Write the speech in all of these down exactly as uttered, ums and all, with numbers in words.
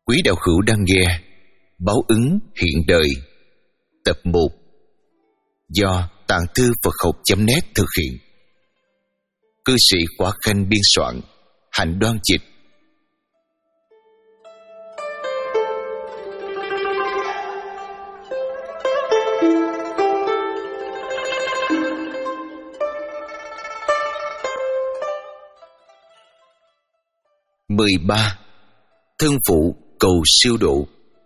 Quý đạo hữu đang nghe Báo ứng hiện đời tập một do Tạng Thư Phật Học chấm net thực hiện. Cư sĩ Quả Khanh biên soạn, Hạnh Đoan dịch. mười ba. Thân phụ cầu siêu độ.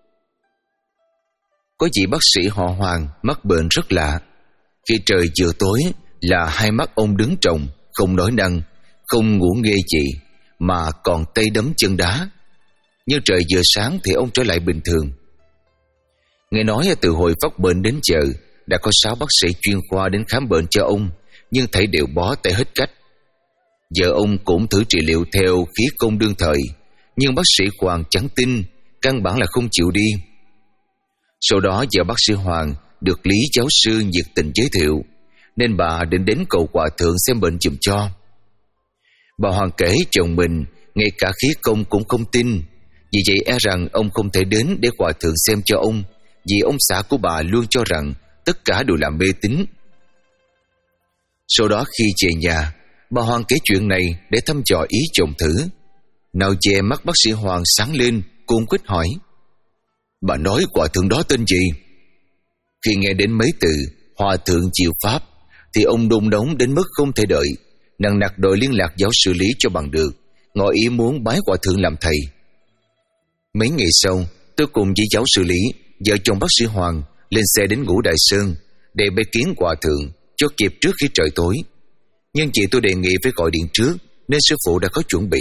Có vị bác sĩ họ Hoàng mắc bệnh rất lạ. Khi trời vừa tối là hai mắt ông đứng trồng, không nói năng, không ngủ nghê gì, mà còn tay đấm chân đá. Nhưng trời vừa sáng thì ông trở lại bình thường. Nghe nói từ hồi phát bệnh đến giờ đã có sáu bác sĩ chuyên khoa đến khám bệnh cho ông, nhưng thảy đều bó tay hết cách. Vợ ông cũng thử trị liệu theo khí công đương thời, nhưng bác sĩ Hoàng chẳng tin, căn bản là không chịu đi. Sau đó vợ bác sĩ Hoàng được Lý giáo sư nhiệt tình giới thiệu, nên bà định đến cầu Hòa thượng xem bệnh giùm cho. Bà Hoàng kể chồng mình ngay cả khí công cũng không tin, vì vậy e rằng ông không thể đến để Hòa thượng xem cho ông, vì ông xã của bà luôn cho rằng tất cả đều là mê tín. Sau đó khi về nhà, bà Hoàng kể chuyện này để thăm dò ý chồng thử. Nào về mắt bác sĩ Hoàng sáng lên, cung quýt hỏi: "Bà nói Hòa thượng đó tên gì?" Khi nghe đến mấy từ Hòa thượng chịu pháp thì ông đôn đống đến mức không thể đợi, nằng nặc đòi liên lạc giáo sư Lý cho bằng được, ngỏ ý muốn bái Hòa thượng làm thầy. Mấy ngày sau, tôi cùng với giáo sư Lý, vợ chồng bác sĩ Hoàng, lên xe đến Ngũ Đại Sơn để bái kiến Hòa thượng cho kịp trước khi trời tối. Nhưng chị tôi đề nghị phải gọi điện trước, nên sư phụ đã có chuẩn bị.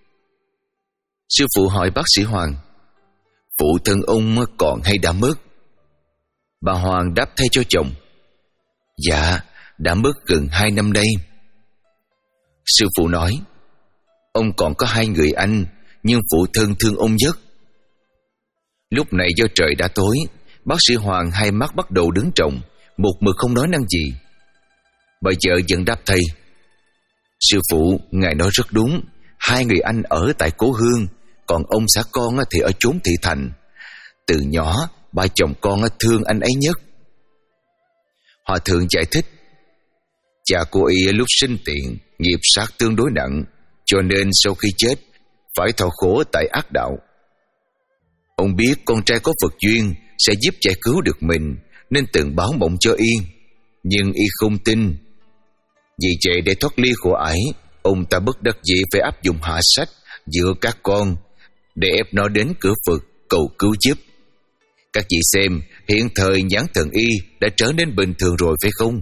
Sư phụ hỏi bác sĩ Hoàng: "Phụ thân ông còn hay đã mất?" Bà Hoàng đáp thay cho chồng: "Dạ, đã mất gần hai năm đây." Sư phụ nói: "Ông còn có hai người anh, nhưng phụ thân thương ông nhất." Lúc này do trời đã tối, bác sĩ Hoàng hai mắt bắt đầu đứng trồng, một mực không nói năng gì. Bà vợ vẫn đáp thay: "Sư phụ, ngài nói rất đúng, hai người anh ở tại cố hương, còn ông xã con thì ở chốn thị thành. Từ nhỏ ba chồng con thương anh ấy nhất." Hòa thượng giải thích: "Cha cô y lúc sinh tiện nghiệp sát tương đối nặng, cho nên sau khi chết phải thọ khổ tại ác đạo. Ông biết con trai có Phật duyên sẽ giúp giải cứu được mình, nên từng báo mộng cho y, nhưng y không tin. Vì vậy để thoát ly khổ ải, ông ta bất đắc dĩ phải áp dụng hạ sách giữa các con để ép nó đến cửa Phật cầu cứu giúp. Các chị xem, hiện thời nhãn thần y đã trở nên bình thường rồi phải không?"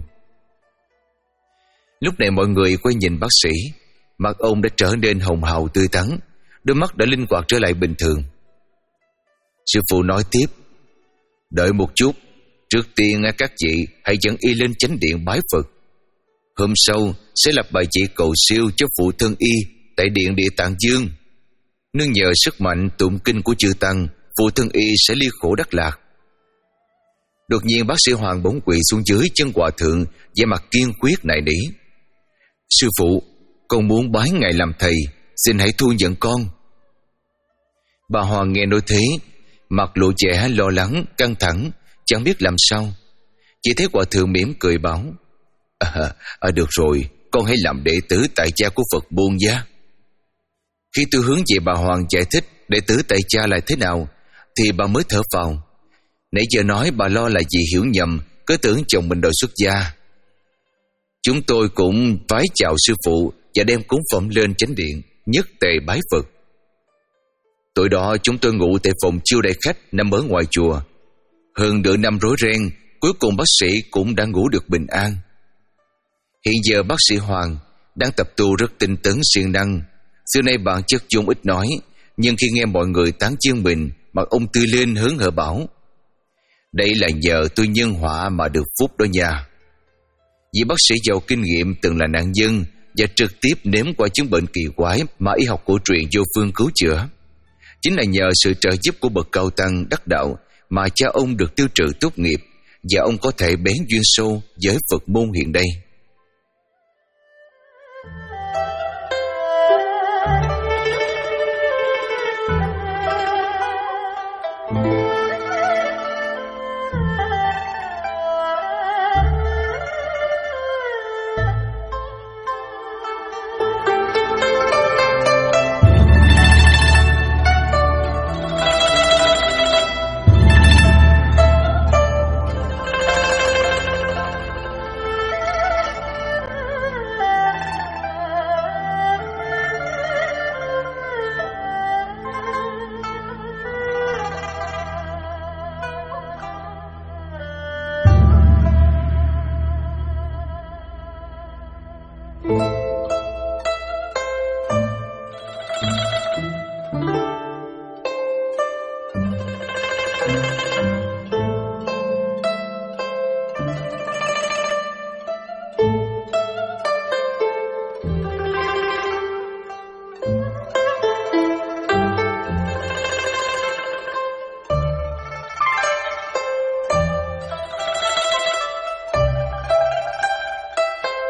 Lúc này mọi người quay nhìn bác sĩ, mặt ông đã trở nên hồng hào tươi tắn, đôi mắt đã linh hoạt trở lại bình thường. Sư phụ nói tiếp: "Đợi một chút, trước tiên các chị hãy dẫn y lên chánh điện bái Phật. Hôm sau sẽ lập bài chỉ cầu siêu cho phụ thân y tại điện Địa Tạng Dương. Nương nhờ sức mạnh tụng kinh của chư tăng, phụ thân y sẽ ly khổ đắc lạc." Đột nhiên bác sĩ Hoàng bỗng quỳ xuống dưới chân Hòa thượng, vẻ mặt kiên quyết nài nỉ: "Sư phụ, con muốn bái ngài làm thầy, xin hãy thu nhận con." Bà Hoàng nghe nói thế, mặt lộ vẻ lo lắng, căng thẳng, chẳng biết làm sao. Chỉ thấy Hòa thượng mỉm cười bảo: À, à được rồi, con hãy làm đệ tử tại cha của Phật Buôn Giá." Khi tôi hướng về bà Hoàng giải thích đệ tử tại cha là thế nào, thì bà mới thở phào. Nãy giờ nói bà lo là vì hiểu nhầm, cứ tưởng chồng mình đòi xuất gia. Chúng tôi cũng vái chào sư phụ và đem cúng phẩm lên chánh điện, nhất tề bái Phật. Tối đó chúng tôi ngủ tại phòng chiêu đãi khách nằm ở ngoài chùa. Hơn nửa năm rối ren, cuối cùng bác sĩ cũng đã ngủ được bình an. Hiện giờ bác sĩ Hoàng đang tập tu rất tinh tấn siêng năng. Xưa nay bản chất chung ít nói, nhưng khi nghe mọi người tán dương mình, mặt ông tươi lên hớn hở bảo: "Đây là nhờ tôi nhân họa mà được phúc đó nha." Vì bác sĩ giàu kinh nghiệm từng là nạn nhân và trực tiếp nếm qua chứng bệnh kỳ quái mà y học cổ truyền vô phương cứu chữa. Chính là nhờ sự trợ giúp của bậc cao tăng đắc đạo mà cha ông được tiêu trừ tốt nghiệp, và ông có thể bén duyên sâu với Phật môn hiện đây.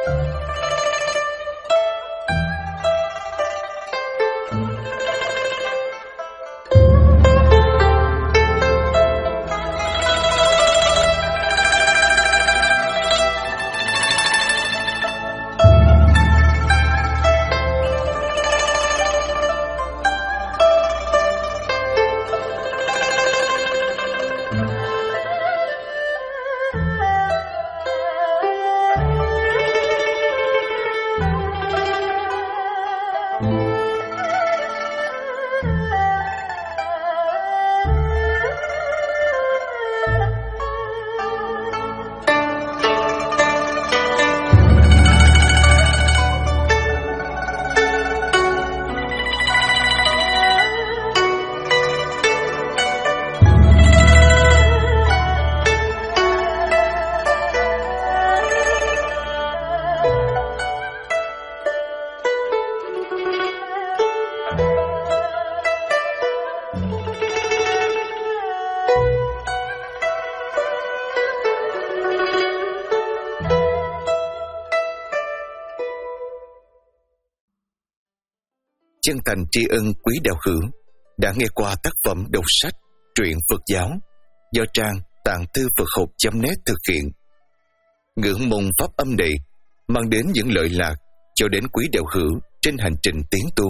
Chân thành tri ân quý đạo hữu đã nghe qua tác phẩm đọc sách truyện Phật giáo do trang tạng thư Phật học chấm net thực hiện. Ngưỡng mong pháp âm này mang đến những lợi lạc cho đến quý đạo hữu trên hành trình tiến tu.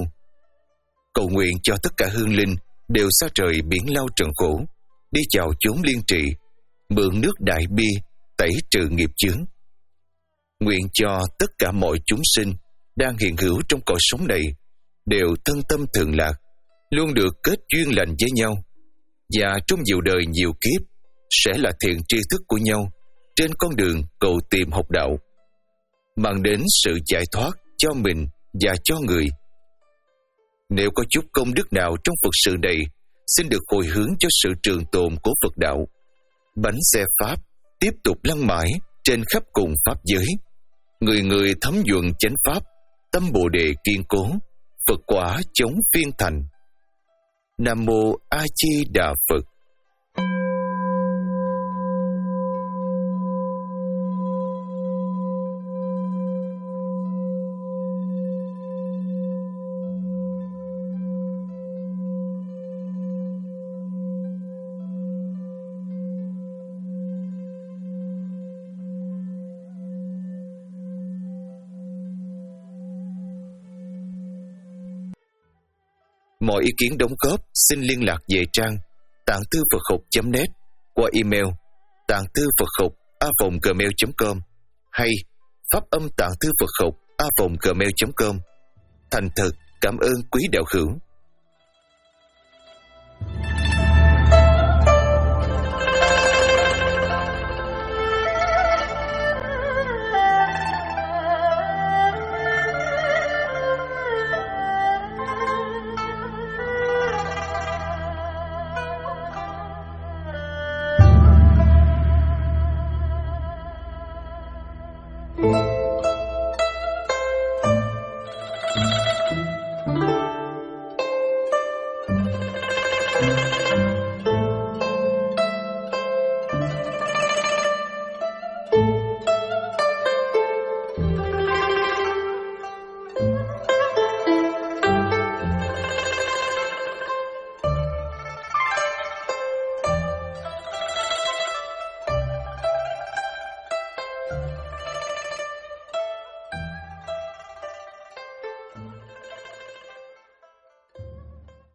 Cầu nguyện cho tất cả hương linh đều xa trời biển lao trần khổ, đi chào chốn liên trị, mượn nước đại bi tẩy trừ nghiệp chướng. Nguyện cho tất cả mọi chúng sinh đang hiện hữu trong cõi sống này đều thân tâm thường lạc, luôn được kết duyên lành với nhau, và trong nhiều đời nhiều kiếp sẽ là thiện tri thức của nhau trên con đường cầu tìm học đạo, mang đến sự giải thoát cho mình và cho người. Nếu có chút công đức nào trong Phật sự này, xin được hồi hướng cho sự trường tồn của Phật đạo. Bánh xe Pháp tiếp tục lăn mãi trên khắp cùng Pháp giới. Người người thấm nhuận chánh Pháp, tâm Bồ Đề kiên cố, Phật quả chống phiên thành. Nam Mô A Di Đà Phật. Mọi ý kiến đóng góp xin liên lạc về trang tạng thư Phật học chấm net qua email tạng thư Phật học a vòng gmail chấm com hay pháp âm tạng thư Phật học a vòng gmail chấm com. Thành thật cảm ơn quý đạo hữu.